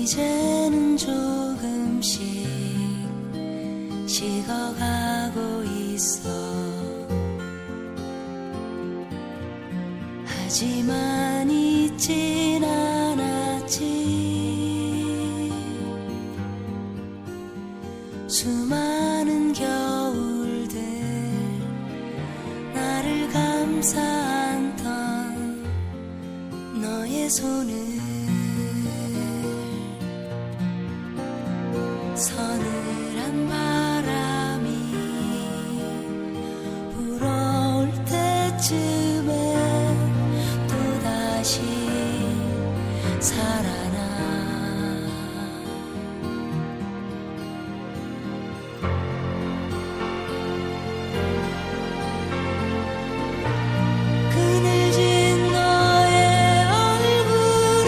이제는 조금씩 식어가고 있어. 하지만 잊진 않았지. 수많은 겨울들 나를 감싸 안던 너의 손을, 서늘한 바람이 불어올 때쯤에 또다시 살아나. 그늘진 너의 얼굴이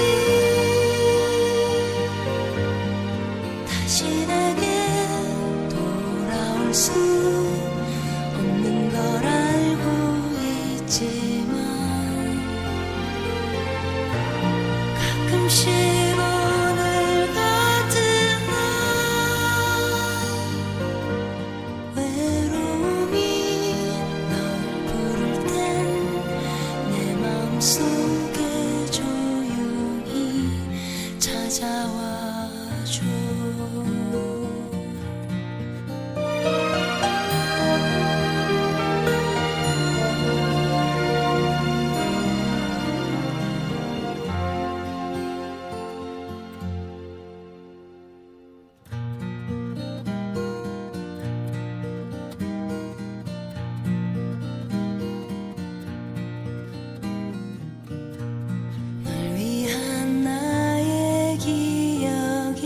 다시 내게 돌아올 수 없는 걸 알고 있지만 가끔씩 오늘 같은 날 외로움이 널 부를 땐 내 마음속에 조용히 찾아와줘. 널 위한 나의 기억이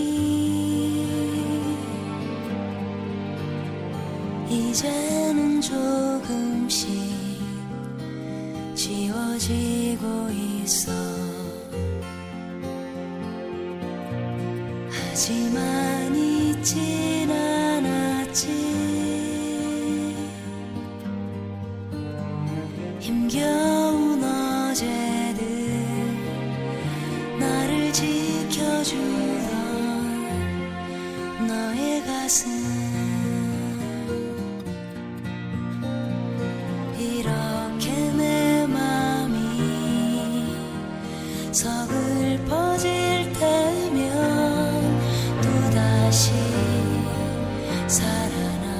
이제는 조금씩 지워지고 있어. 하지만 잊진 않았지. 힘겨운 어제들 나를 지켜주던 너의 가슴, 이렇게 내 맘이 서글퍼질 때면 또다시 살아나.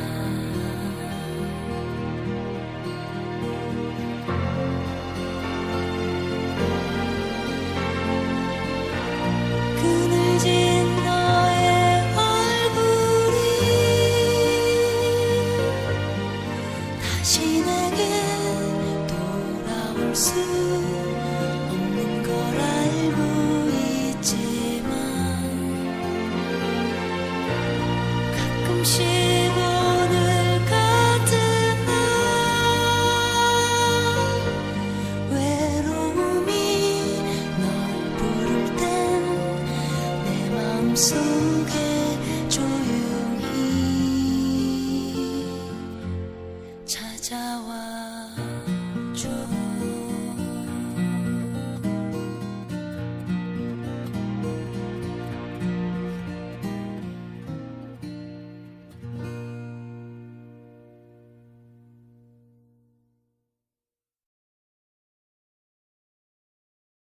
그늘진 너의 얼굴이 다시 내게 돌아올 수